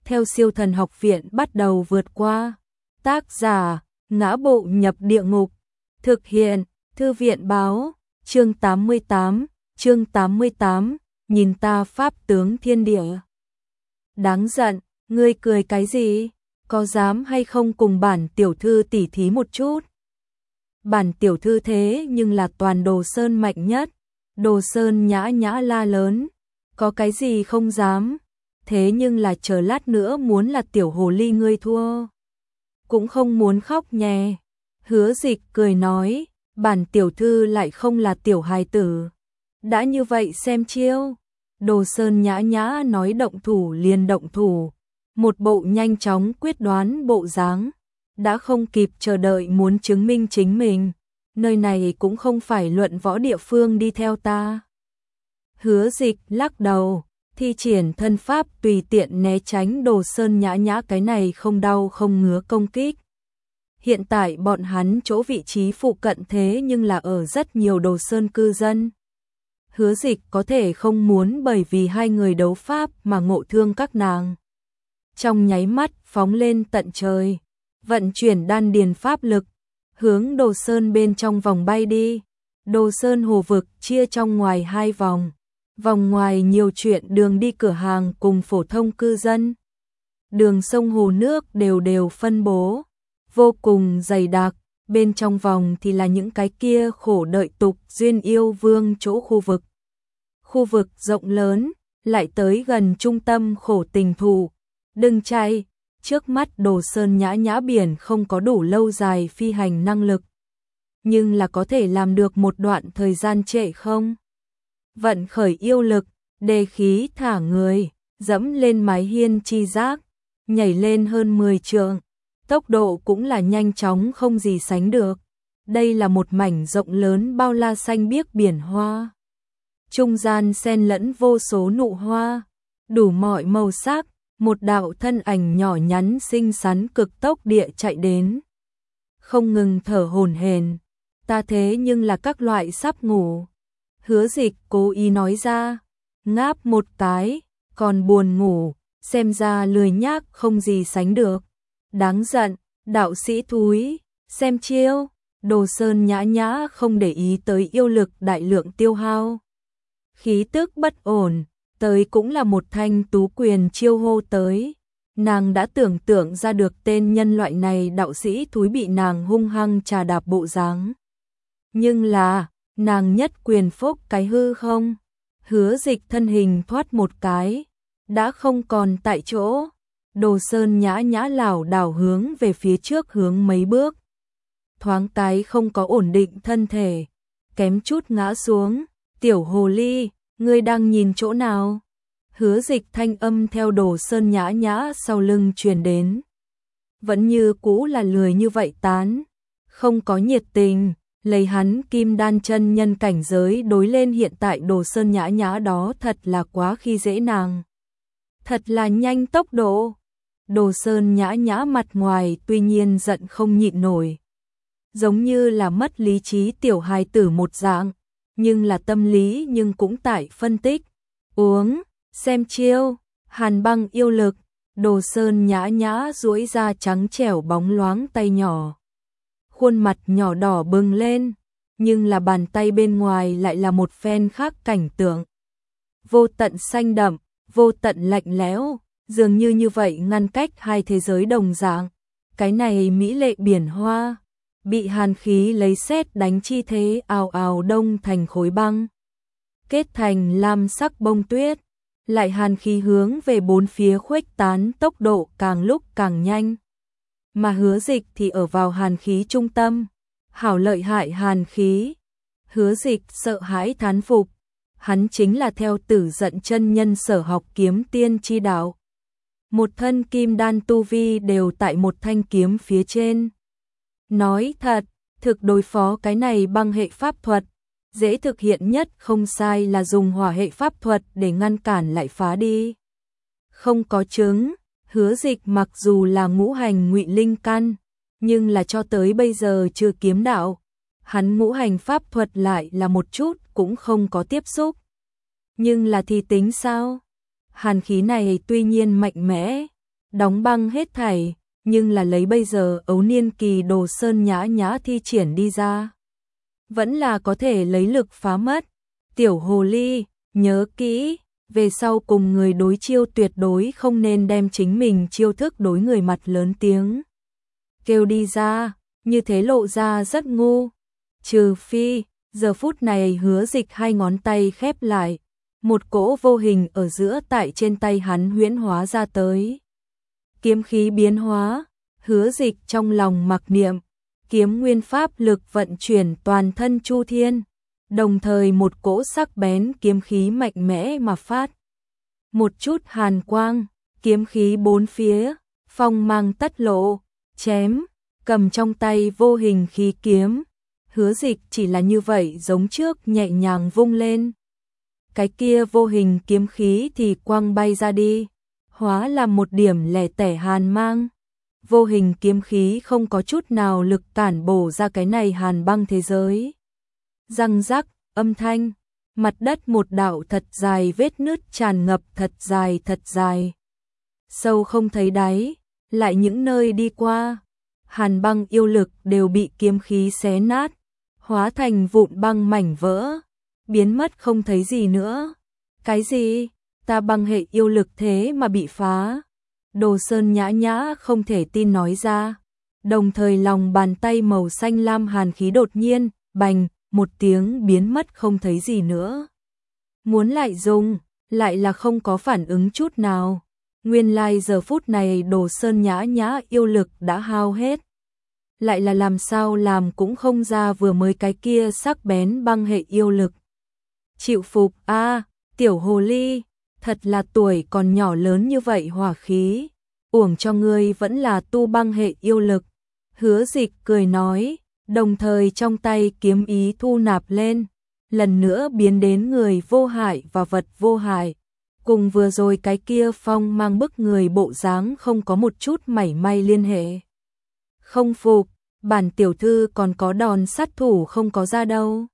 theo Siêu Thần Học Viện bắt đầu vượt qua. Tác giả: Ngã Bộ Nhập Địa Ngục. Thực hiện: Thư viện báo. Chương 88, nhìn ta pháp tướng thiên địa. Đáng giận, ngươi cười cái gì? Có dám hay không cùng bản tiểu thư tỉ thí một chút? Bản tiểu thư thế nhưng là toàn Đồ Sơn mạnh nhất. Đồ Sơn nhã nhã la lớn, có cái gì không dám? Thế nhưng là chờ lát nữa muốn là tiểu hồ ly ngươi thua, cũng không muốn khóc nhè. Hứa Dịch cười nói, bản tiểu thư lại không là tiểu hài tử. Đã như vậy xem chiêu. Đồ Sơn nhã nhã nói động thủ liền động thủ, một bộ nhanh chóng quyết đoán bộ dáng, đã không kịp chờ đợi muốn chứng minh chính mình. Nơi này cũng không phải luận võ địa phương, đi theo ta. Hứa Dịch lắc đầu, thi triển thân pháp tùy tiện né tránh Đồ Sơn nhã nhã cái này không đau không ngứa công kích. Hiện tại bọn hắn chỗ vị trí phụ cận thế nhưng là ở rất nhiều Đồ Sơn cư dân. Hứa Dịch có thể không muốn bởi vì hai người đấu pháp mà ngộ thương các nàng. Trong nháy mắt phóng lên tận trời, vận chuyển đan điền pháp lực, hướng Đồ Sơn bên trong vòng bay đi. Đồ Sơn hồ vực chia trong ngoài hai vòng. Vòng ngoài nhiều chuyện đường đi cửa hàng cùng phổ thông cư dân. Đường sông hồ nước đều đều phân bố, vô cùng dày đặc. Bên trong vòng thì là những cái kia khổ đợi tục duyên yêu vương chỗ khu vực. Khu vực rộng lớn, lại tới gần trung tâm khổ tình thù. Đừng chạy, trước mắt Đồ Sơn nhã nhã biển không có đủ lâu dài phi hành năng lực. Nhưng là có thể làm được một đoạn thời gian trễ không? Vận khởi yêu lực, đề khí thả người, dẫm lên mái hiên chi giác, nhảy lên hơn 10 trượng. Tốc độ cũng là nhanh chóng không gì sánh được. Đây là một mảnh rộng lớn bao la xanh biếc biển hoa. Trung gian xen lẫn vô số nụ hoa, đủ mọi màu sắc. Một đạo thân ảnh nhỏ nhắn xinh xắn cực tốc địa chạy đến, không ngừng thở hổn hển. Ta thế nhưng là các loại sắp ngủ. Hứa Dịch cố ý nói ra, ngáp một cái, còn buồn ngủ, xem ra lười nhác không gì sánh được. Đáng giận, đạo sĩ thúi, xem chiêu. Đồ Sơn nhã nhã không để ý tới yêu lực đại lượng tiêu hao, khí tức bất ổn. Tới cũng là một thanh tú quyền chiêu hô tới. Nàng đã tưởng tượng ra được tên nhân loại này đạo sĩ thúi bị nàng hung hăng trà đạp bộ dáng. Nhưng là, nàng nhất quyền phốc cái hư không. Hứa Dịch thân hình thoát một cái, đã không còn tại chỗ. Đồ Sơn nhã nhã lảo đảo hướng về phía trước hướng mấy bước. Thoáng cái không có ổn định thân thể, kém chút ngã xuống. Tiểu hồ ly, ngươi đang nhìn chỗ nào? Hứa Dịch thanh âm theo Đồ Sơn nhã nhã sau lưng truyền đến. Vẫn như cũ là lười như vậy tán, không có nhiệt tình. Lấy hắn kim đan chân nhân cảnh giới đối lên hiện tại Đồ Sơn nhã nhã đó thật là quá khi dễ nàng. Thật là nhanh tốc độ. Đồ Sơn nhã nhã mặt ngoài tuy nhiên giận không nhịn nổi, giống như là mất lý trí tiểu hài tử một dạng, nhưng là tâm lý nhưng cũng tại phân tích. Uống, xem chiêu, hàn băng yêu lực. Đồ Sơn nhã nhã duỗi ra trắng trẻo bóng loáng tay nhỏ, khuôn mặt nhỏ đỏ bừng lên, nhưng là bàn tay bên ngoài lại là một phen khác cảnh tượng. Vô tận xanh đậm, vô tận lạnh lẽo, dường như vậy ngăn cách hai thế giới đồng dạng. Cái này mỹ lệ biển hoa, bị hàn khí lấy sét đánh chi thế ào ào đông thành khối băng, kết thành lam sắc bông tuyết, lại hàn khí hướng về bốn phía khuếch tán tốc độ càng lúc càng nhanh. Mà Hứa Dịch thì ở vào hàn khí trung tâm, hảo lợi hại hàn khí. Hứa Dịch sợ hãi thán phục, hắn chính là theo Tử Giận chân nhân sở học kiếm tiên chi đạo. Một thân kim đan tu vi đều tại một thanh kiếm phía trên. Nói thật, thực đối phó cái này băng hệ pháp thuật, dễ thực hiện nhất không sai là dùng hỏa hệ pháp thuật để ngăn cản lại phá đi. Không có chứng, Hứa Dịch mặc dù là ngũ hành ngụy linh căn, nhưng là cho tới bây giờ chưa kiếm đạo. Hắn ngũ hành pháp thuật lại là một chút cũng không có tiếp xúc. Nhưng là thì tính sao? Hàn khí này tuy nhiên mạnh mẽ, đóng băng hết thảy, nhưng là lấy bây giờ ấu niên kỳ Đồ Sơn Nhã Nhã thi triển đi ra, vẫn là có thể lấy lực phá mất. Tiểu hồ ly, nhớ kỹ, về sau cùng người đối chiêu tuyệt đối không nên đem chính mình chiêu thức đối người mặt lớn tiếng kêu đi ra, như thế lộ ra rất ngu. Trừ phi, giờ phút này Hứa Dịch hai ngón tay khép lại, một cỗ vô hình ở giữa tại trên tay hắn huyễn hóa ra tới. Kiếm khí biến hóa, Hứa Dịch trong lòng mặc niệm, kiếm nguyên pháp lực vận chuyển toàn thân Chu Thiên, đồng thời một cỗ sắc bén kiếm khí mạnh mẽ mà phát. Một chút hàn quang, kiếm khí bốn phía, phong mang tất lộ, chém, cầm trong tay vô hình khí kiếm. Hứa Dịch chỉ là như vậy giống trước nhẹ nhàng vung lên. Cái kia vô hình kiếm khí thì quăng bay ra đi, hóa làm một điểm lẻ tẻ hàn mang. Vô hình kiếm khí không có chút nào lực cản bổ ra cái này hàn băng thế giới. Răng rắc, âm thanh, mặt đất một đạo thật dài vết nứt tràn ngập thật dài. Sâu không thấy đáy, lại những nơi đi qua, hàn băng yêu lực đều bị kiếm khí xé nát, hóa thành vụn băng mảnh vỡ, biến mất không thấy gì nữa. Cái gì? Ta băng hệ yêu lực thế mà bị phá? Đồ Sơn Nhã Nhã không thể tin nói ra, đồng thời lòng bàn tay màu xanh lam hàn khí đột nhiên, bành, một tiếng biến mất không thấy gì nữa. Muốn lại dùng, lại là không có phản ứng chút nào. Nguyên lai giờ phút này Đồ Sơn Nhã Nhã yêu lực đã hao hết. Lại là làm sao làm cũng không ra vừa mới cái kia sắc bén băng hệ yêu lực. Chịu phục a, tiểu hồ ly, thật là tuổi còn nhỏ lớn như vậy hỏa khí, uổng cho ngươi vẫn là tu băng hệ yêu lực. Hứa Dịch cười nói, đồng thời trong tay kiếm ý thu nạp lên, lần nữa biến đến người vô hại và vật vô hại, cùng vừa rồi cái kia phong mang bức người bộ dáng không có một chút mảy may liên hệ. Không phục, bản tiểu thư còn có đòn sát thủ không có ra đâu.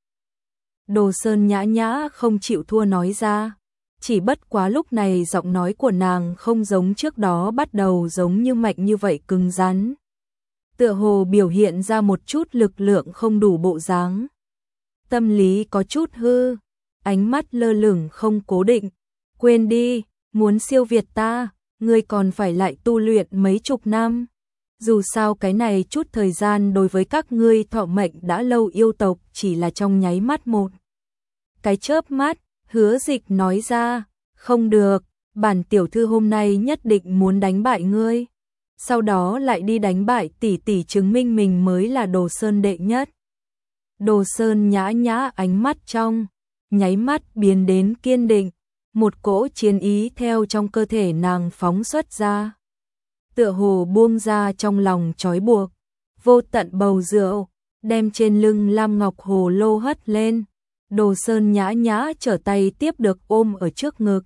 Đồ Sơn Nhã Nhã không chịu thua nói ra, chỉ bất quá lúc này giọng nói của nàng không giống trước đó bắt đầu giống như mạnh như vậy cứng rắn. Tựa hồ biểu hiện ra một chút lực lượng không đủ bộ dáng. Tâm lý có chút hư, ánh mắt lơ lửng không cố định. Quên đi, muốn siêu việt ta, ngươi còn phải lại tu luyện mấy chục năm. Dù sao cái này chút thời gian đối với các ngươi thọ mệnh đã lâu yêu tộc chỉ là trong nháy mắt một. Cái chớp mắt, Hứa Dịch nói ra, không được, bản tiểu thư hôm nay nhất định muốn đánh bại ngươi. Sau đó lại đi đánh bại tỷ tỷ chứng minh mình mới là Đồ Sơn đệ nhất. Đồ Sơn Nhã Nhã ánh mắt trong, nháy mắt biến đến kiên định, một cỗ chiến ý theo trong cơ thể nàng phóng xuất ra. Tựa hồ buông ra trong lòng trói buộc, vô tận bầu rượu, đem trên lưng lam ngọc hồ lô hất lên. Đồ Sơn Nhã Nhã trở tay tiếp được ôm ở trước ngực.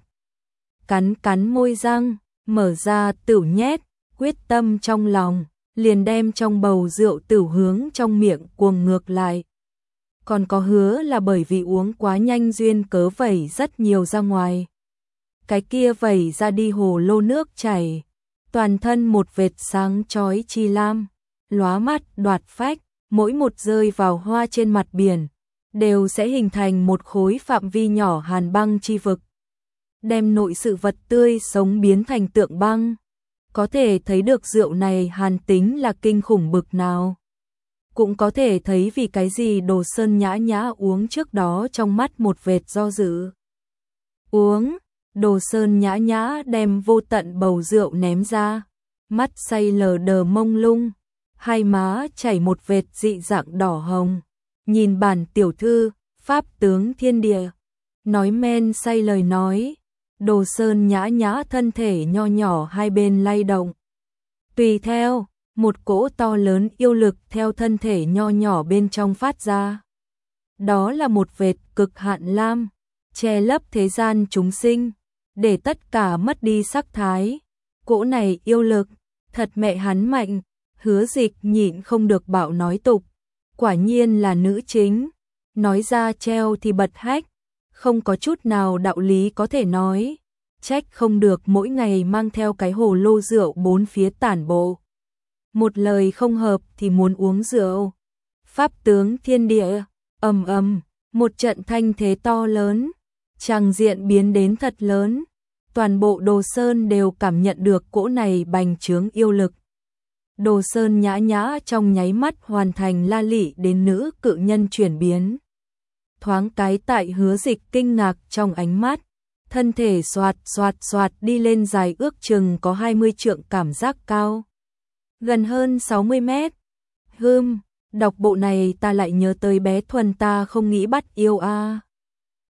Cắn môi răng, mở ra tửu nhét, quyết tâm trong lòng, liền đem trong bầu rượu tửu hướng trong miệng cuồng ngược lại. Còn có hứa là bởi vì uống quá nhanh duyên cớ vẩy rất nhiều ra ngoài. Cái kia vẩy ra đi hồ lô nước chảy, toàn thân một vệt sáng chói chi lam, lóa mắt đoạt phách, mỗi một rơi vào hoa trên mặt biển, đều sẽ hình thành một khối phạm vi nhỏ hàn băng chi vực. Đem nội sự vật tươi sống biến thành tượng băng. Có thể thấy được rượu này hàn tính là kinh khủng bực nào. Cũng có thể thấy vì cái gì Đồ Sơn Nhã Nhã uống trước đó trong mắt một vệt do dự. Uống, Đồ Sơn Nhã Nhã đem vô tận bầu rượu ném ra, mắt say lờ đờ mông lung, hai má chảy một vệt dị dạng đỏ hồng. Nhìn bản tiểu thư, pháp tướng thiên địa, nói men say lời nói. Đồ Sơn Nhã Nhã thân thể nho nhỏ hai bên lay động. Tùy theo, một cỗ to lớn yêu lực theo thân thể nho nhỏ bên trong phát ra. Đó là một vệt cực hạn lam, che lấp thế gian chúng sinh, để tất cả mất đi sắc thái. Cỗ này yêu lực, thật mẹ hắn mạnh. Hứa Dịch nhịn không được bạo nói tục, quả nhiên là nữ chính, nói ra treo thì bật hách, không có chút nào đạo lý có thể nói. trách không được mỗi ngày mang theo cái hồ lô rượu bốn phía tản bộ. Một lời không hợp thì muốn uống rượu. Pháp tướng thiên địa, ầm ầm, một trận thanh thế to lớn, tràng diện biến đến thật lớn. Toàn bộ Đồ Sơn đều cảm nhận được cỗ này bành trướng yêu lực. Đồ Sơn nhã nhã trong nháy mắt hoàn thành la lị đến nữ cự nhân chuyển biến. Thoáng cái tại Hứa Dịch kinh ngạc trong ánh mắt, thân thể xoạt xoạt xoạt đi lên dài ước chừng có 20 trượng cảm giác cao. Gần hơn 60 mét. Đọc bộ này ta lại nhớ tới bé Thuần ta không nghĩ bắt yêu a.